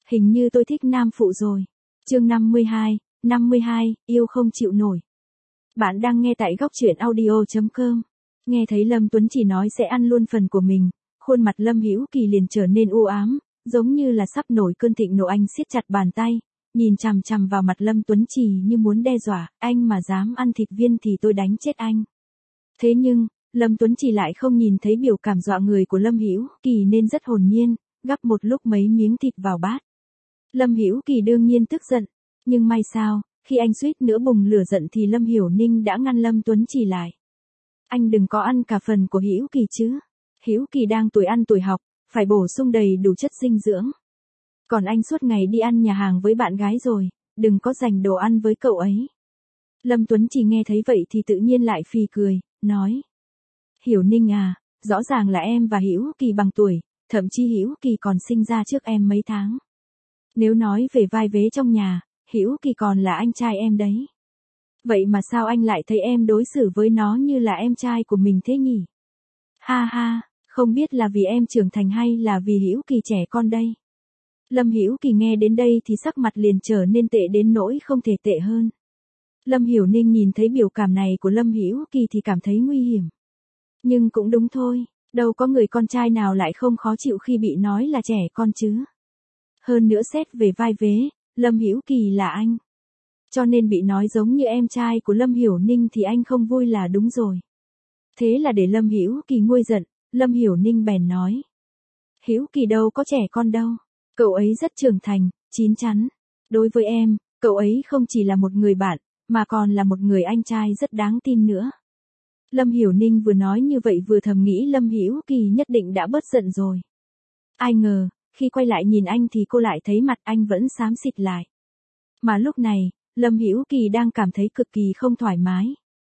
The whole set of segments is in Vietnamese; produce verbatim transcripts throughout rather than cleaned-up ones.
Hình như tôi thích nam phụ rồi. Chương năm mươi hai, năm mươi hai, yêu không chịu nổi. Bạn đang nghe tại góc truyện audio chấm com. Nghe thấy Lâm Tuấn Chỉ nói sẽ ăn luôn phần của mình, khuôn mặt Lâm Hữu Kỳ liền trở nên u ám, giống như là sắp nổi cơn thịnh nộ. Anh siết chặt bàn tay, nhìn chằm chằm vào mặt Lâm Tuấn Chỉ như muốn đe dọa, anh mà dám ăn thịt viên thì tôi đánh chết anh. Thế nhưng, Lâm Tuấn Chỉ lại không nhìn thấy biểu cảm dọa người của Lâm Hữu Kỳ nên rất hồn nhiên, gắp một lúc mấy miếng thịt vào bát. Lâm Hữu Kỳ đương nhiên tức giận, nhưng may sao, khi anh suýt nữa bùng lửa giận thì Lâm Hiểu Ninh đã ngăn Lâm Tuấn Chỉ lại. Anh đừng có ăn cả phần của Hữu Kỳ chứ. Hữu Kỳ đang tuổi ăn tuổi học, phải bổ sung đầy đủ chất dinh dưỡng. Còn anh suốt ngày đi ăn nhà hàng với bạn gái rồi, đừng có dành đồ ăn với cậu ấy. Lâm Tuấn Chỉ nghe thấy vậy thì tự nhiên lại phì cười, nói. Hiểu Ninh à, rõ ràng là em và Hữu Kỳ bằng tuổi, thậm chí Hữu Kỳ còn sinh ra trước em mấy tháng. Nếu nói về vai vế trong nhà, Hữu Kỳ còn là anh trai em đấy. Vậy mà sao anh lại thấy em đối xử với nó như là em trai của mình thế nhỉ? Ha ha, không biết là vì em trưởng thành hay là vì Hữu Kỳ trẻ con đây. Lâm Hữu Kỳ nghe đến đây thì sắc mặt liền trở nên tệ đến nỗi không thể tệ hơn. Lâm Hiểu Ninh nhìn thấy biểu cảm này của Lâm Hữu Kỳ thì cảm thấy nguy hiểm. Nhưng cũng đúng thôi, đâu có người con trai nào lại không khó chịu khi bị nói là trẻ con chứ. Hơn nữa xét về vai vế, Lâm Hữu Kỳ là anh. Cho nên bị nói giống như em trai của Lâm Hiểu Ninh thì anh không vui là đúng rồi. Thế là để Lâm Hữu Kỳ nguôi giận, Lâm Hiểu Ninh bèn nói. Hữu Kỳ đâu có trẻ con đâu, cậu ấy rất trưởng thành, chín chắn. Đối với em, cậu ấy không chỉ là một người bạn, mà còn là một người anh trai rất đáng tin nữa. Lâm Hiểu Ninh vừa nói như vậy vừa thầm nghĩ Lâm Hữu Kỳ nhất định đã bớt giận rồi. Ai ngờ, khi quay lại nhìn anh thì cô lại thấy mặt anh vẫn xám xịt lại. Mà lúc này, Lâm Hữu Kỳ đang cảm thấy cực kỳ không thoải mái.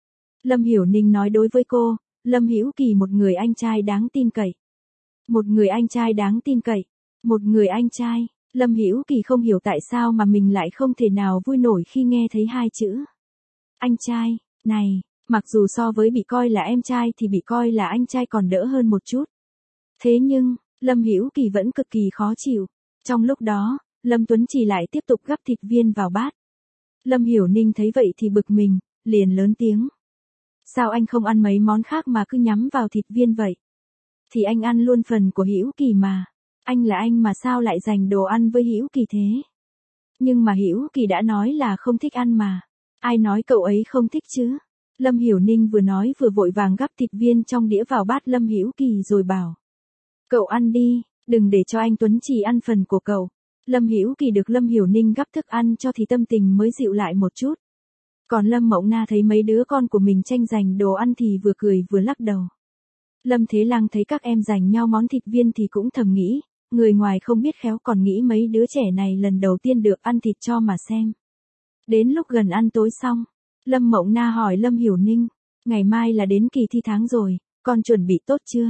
Lâm Hiểu Ninh nói đối với cô, Lâm Hữu Kỳ một người anh trai đáng tin cậy. Một người anh trai đáng tin cậy. Một người anh trai. Lâm Hữu Kỳ không hiểu tại sao mà mình lại không thể nào vui nổi khi nghe thấy hai chữ. Anh trai, này, mặc dù so với bị coi là em trai thì bị coi là anh trai còn đỡ hơn một chút. Thế nhưng, Lâm Hữu Kỳ vẫn cực kỳ khó chịu. Trong lúc đó, Lâm Tuấn Chỉ lại tiếp tục gắp thịt viên vào bát. Lâm Hiểu Ninh thấy vậy thì bực mình, liền lớn tiếng. Sao anh không ăn mấy món khác mà cứ nhắm vào thịt viên vậy? Thì anh ăn luôn phần của Hữu Kỳ mà. Anh là anh mà sao lại dành đồ ăn với Hữu Kỳ thế? Nhưng mà Hữu Kỳ đã nói là không thích ăn mà. Ai nói cậu ấy không thích chứ? Lâm Hiểu Ninh vừa nói vừa vội vàng gắp thịt viên trong đĩa vào bát Lâm Hữu Kỳ rồi bảo. Cậu ăn đi, đừng để cho anh Tuấn Chỉ ăn phần của cậu. Lâm Hữu Kỳ được Lâm Hiểu Ninh gắp thức ăn cho thì tâm tình mới dịu lại một chút. Còn Lâm Mộng Na thấy mấy đứa con của mình tranh giành đồ ăn thì vừa cười vừa lắc đầu. Lâm Thế Lang thấy các em giành nhau món thịt viên thì cũng thầm nghĩ, người ngoài không biết khéo còn nghĩ mấy đứa trẻ này lần đầu tiên được ăn thịt cho mà xem. Đến lúc gần ăn tối xong, Lâm Mộng Na hỏi Lâm Hiểu Ninh, ngày mai là đến kỳ thi tháng rồi, con chuẩn bị tốt chưa?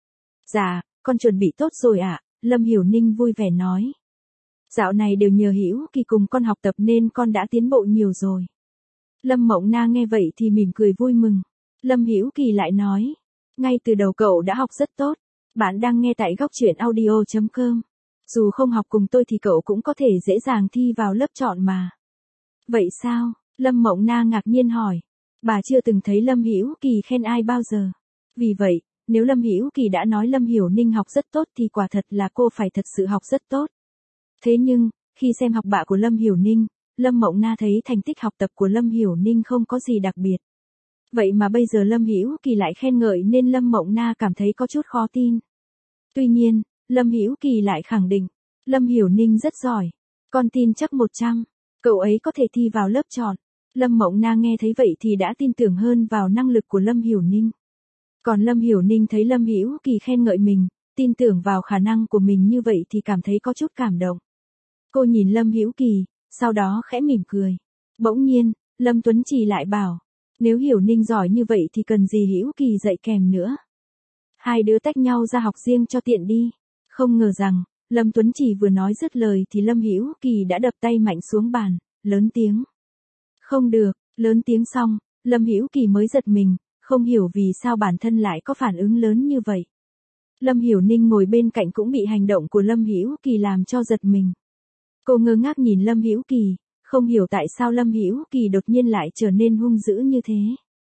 Dạ, con chuẩn bị tốt rồi ạ, à? Lâm Hiểu Ninh vui vẻ nói. Dạo này đều nhờ Hữu Kỳ cùng con học tập nên con đã tiến bộ nhiều rồi. Lâm Mộng Na nghe vậy thì mỉm cười vui mừng. Lâm Hữu Kỳ lại nói, ngay từ đầu cậu đã học rất tốt. Bạn đang nghe tại góc truyện audio chấm com. Dù không học cùng tôi thì cậu cũng có thể dễ dàng thi vào lớp chọn mà. Vậy sao? Lâm Mộng Na ngạc nhiên hỏi. Bà chưa từng thấy Lâm Hữu Kỳ khen ai bao giờ. Vì vậy, nếu Lâm Hữu Kỳ đã nói Lâm Hiểu Ninh học rất tốt thì quả thật là cô phải thật sự học rất tốt. Thế nhưng, khi xem học bạ của Lâm Hiểu Ninh, Lâm Mộng Na thấy thành tích học tập của Lâm Hiểu Ninh không có gì đặc biệt. Vậy mà bây giờ Lâm Hữu Kỳ lại khen ngợi nên Lâm Mộng Na cảm thấy có chút khó tin. Tuy nhiên, Lâm Hữu Kỳ lại khẳng định, Lâm Hiểu Ninh rất giỏi. Con tin chắc một trăm, cậu ấy có thể thi vào lớp chọn. Lâm Mộng Na nghe thấy vậy thì đã tin tưởng hơn vào năng lực của Lâm Hiểu Ninh. Còn Lâm Hiểu Ninh thấy Lâm Hữu Kỳ khen ngợi mình, tin tưởng vào khả năng của mình như vậy thì cảm thấy có chút cảm động. Cô nhìn Lâm Hữu Kỳ, sau đó khẽ mỉm cười. Bỗng nhiên, Lâm Tuấn Chỉ lại bảo, nếu Hiểu Ninh giỏi như vậy thì cần gì Hữu Kỳ dạy kèm nữa. Hai đứa tách nhau ra học riêng cho tiện đi. Không ngờ rằng, Lâm Tuấn Chỉ vừa nói dứt lời thì Lâm Hữu Kỳ đã đập tay mạnh xuống bàn, lớn tiếng. Không được, lớn tiếng xong, Lâm Hữu Kỳ mới giật mình, không hiểu vì sao bản thân lại có phản ứng lớn như vậy. Lâm Hiểu Ninh ngồi bên cạnh cũng bị hành động của Lâm Hữu Kỳ làm cho giật mình. Cô ngơ ngác nhìn Lâm Hữu Kỳ, không hiểu tại sao Lâm Hữu Kỳ đột nhiên lại trở nên hung dữ như thế.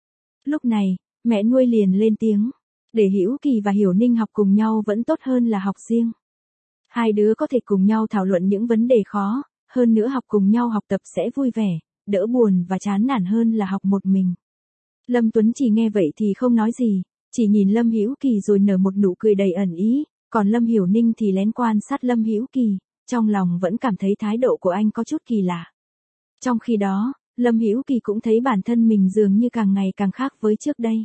Lúc này, mẹ nuôi liền lên tiếng, để Hữu Kỳ và Hiểu Ninh học cùng nhau vẫn tốt hơn là học riêng. Hai đứa có thể cùng nhau thảo luận những vấn đề khó, hơn nữa học cùng nhau học tập sẽ vui vẻ, đỡ buồn và chán nản hơn là học một mình. Lâm Tuấn chỉ nghe vậy thì không nói gì, chỉ nhìn Lâm Hữu Kỳ rồi nở một nụ cười đầy ẩn ý, còn Lâm Hiểu Ninh thì lén quan sát Lâm Hữu Kỳ, trong lòng vẫn cảm thấy thái độ của anh có chút kỳ lạ. Trong khi đó, Lâm Hữu Kỳ cũng thấy bản thân mình dường như càng ngày càng khác với trước đây.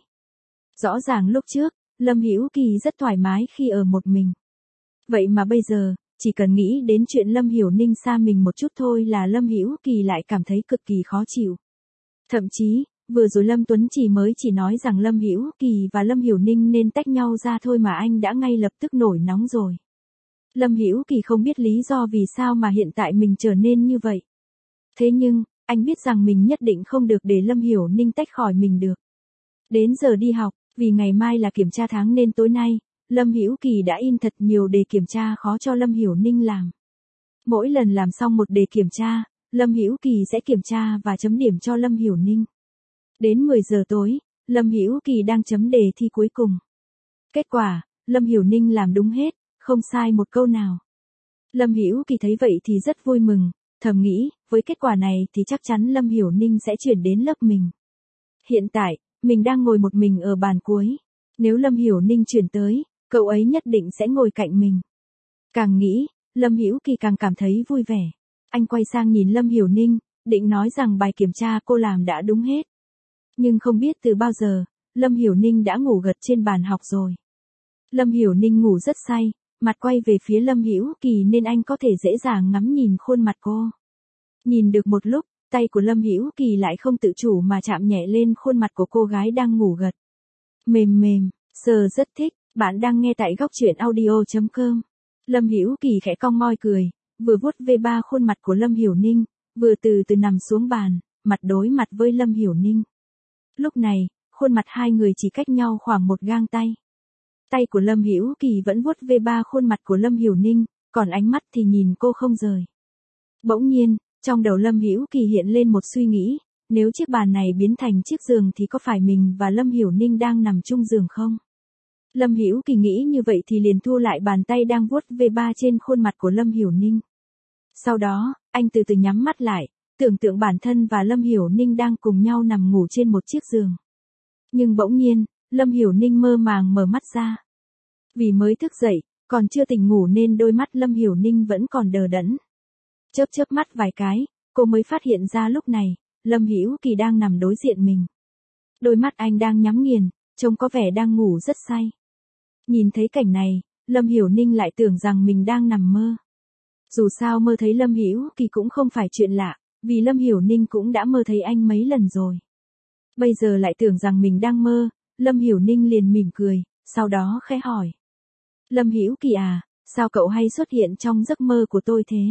Rõ ràng lúc trước, Lâm Hữu Kỳ rất thoải mái khi ở một mình. Vậy mà bây giờ, chỉ cần nghĩ đến chuyện Lâm Hiểu Ninh xa mình một chút thôi là Lâm Hữu Kỳ lại cảm thấy cực kỳ khó chịu. Thậm chí, vừa rồi Lâm Tuấn chỉ mới chỉ nói rằng Lâm Hữu Kỳ và Lâm Hiểu Ninh nên tách nhau ra thôi mà anh đã ngay lập tức nổi nóng rồi. Lâm Hữu Kỳ không biết lý do vì sao mà hiện tại mình trở nên như vậy. Thế nhưng, anh biết rằng mình nhất định không được để Lâm Hiểu Ninh tách khỏi mình được. Đến giờ đi học, vì ngày mai là kiểm tra tháng nên tối nay, Lâm Hữu Kỳ đã in thật nhiều đề kiểm tra khó cho Lâm Hiểu Ninh làm. Mỗi lần làm xong một đề kiểm tra, Lâm Hữu Kỳ sẽ kiểm tra và chấm điểm cho Lâm Hiểu Ninh. Đến mười giờ tối, Lâm Hữu Kỳ đang chấm đề thi cuối cùng. Kết quả, Lâm Hiểu Ninh làm đúng hết, không sai một câu nào. Lâm Hữu Kỳ thấy vậy thì rất vui mừng, thầm nghĩ, với kết quả này thì chắc chắn Lâm Hiểu Ninh sẽ chuyển đến lớp mình. Hiện tại, mình đang ngồi một mình ở bàn cuối. Nếu Lâm Hiểu Ninh chuyển tới, cậu ấy nhất định sẽ ngồi cạnh mình. Càng nghĩ, Lâm Hữu Kỳ càng cảm thấy vui vẻ. Anh quay sang nhìn Lâm Hiểu Ninh, định nói rằng bài kiểm tra cô làm đã đúng hết. Nhưng không biết từ bao giờ, Lâm Hiểu Ninh đã ngủ gật trên bàn học rồi. Lâm Hiểu Ninh ngủ rất say, mặt quay về phía Lâm Hữu Kỳ nên anh có thể dễ dàng ngắm nhìn khuôn mặt cô. Nhìn được một lúc, tay của Lâm Hữu Kỳ lại không tự chủ mà chạm nhẹ lên khuôn mặt của cô gái đang ngủ gật. Mềm mềm, sờ rất thích, bạn đang nghe tại góc truyện audio chấm com. Lâm Hữu Kỳ khẽ cong môi cười, vừa vuốt ve ba khuôn mặt của Lâm Hiểu Ninh, vừa từ từ nằm xuống bàn, mặt đối mặt với Lâm Hiểu Ninh. Lúc này, khuôn mặt hai người chỉ cách nhau khoảng một gang tay. Tay của Lâm Hữu Kỳ vẫn vuốt ve ba khuôn mặt của Lâm Hiểu Ninh, còn ánh mắt thì nhìn cô không rời. Bỗng nhiên, trong đầu Lâm Hữu Kỳ hiện lên một suy nghĩ, nếu chiếc bàn này biến thành chiếc giường thì có phải mình và Lâm Hiểu Ninh đang nằm chung giường không? Lâm Hữu Kỳ nghĩ như vậy thì liền thu lại bàn tay đang vuốt ve ba trên khuôn mặt của Lâm Hiểu Ninh. Sau đó, anh từ từ nhắm mắt lại, tưởng tượng bản thân và Lâm Hiểu Ninh đang cùng nhau nằm ngủ trên một chiếc giường. Nhưng bỗng nhiên, Lâm Hiểu Ninh mơ màng mở mắt ra. Vì mới thức dậy, còn chưa tỉnh ngủ nên đôi mắt Lâm Hiểu Ninh vẫn còn đờ đẫn. Chớp chớp mắt vài cái, cô mới phát hiện ra lúc này, Lâm Hữu Kỳ đang nằm đối diện mình. Đôi mắt anh đang nhắm nghiền, trông có vẻ đang ngủ rất say. Nhìn thấy cảnh này, Lâm Hiểu Ninh lại tưởng rằng mình đang nằm mơ. Dù sao mơ thấy Lâm Hữu Kỳ cũng không phải chuyện lạ, vì Lâm Hiểu Ninh cũng đã mơ thấy anh mấy lần rồi. Bây giờ lại tưởng rằng mình đang mơ, Lâm Hiểu Ninh liền mỉm cười, sau đó khẽ hỏi. Lâm Hữu Kỳ à, sao cậu hay xuất hiện trong giấc mơ của tôi thế?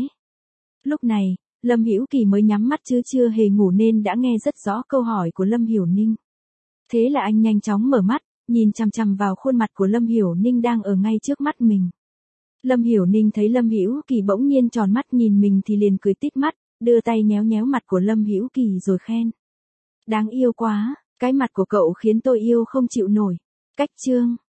Lúc này, Lâm Hữu Kỳ mới nhắm mắt chứ chưa hề ngủ nên đã nghe rất rõ câu hỏi của Lâm Hiểu Ninh. Thế là anh nhanh chóng mở mắt, nhìn chằm chằm vào khuôn mặt của Lâm Hiểu Ninh đang ở ngay trước mắt mình. Lâm Hiểu Ninh thấy Lâm Hữu Kỳ bỗng nhiên tròn mắt nhìn mình thì liền cười tít mắt, đưa tay nhéo nhéo mặt của Lâm Hữu Kỳ rồi khen. Đáng yêu quá, cái mặt của cậu khiến tôi yêu không chịu nổi. Cách chương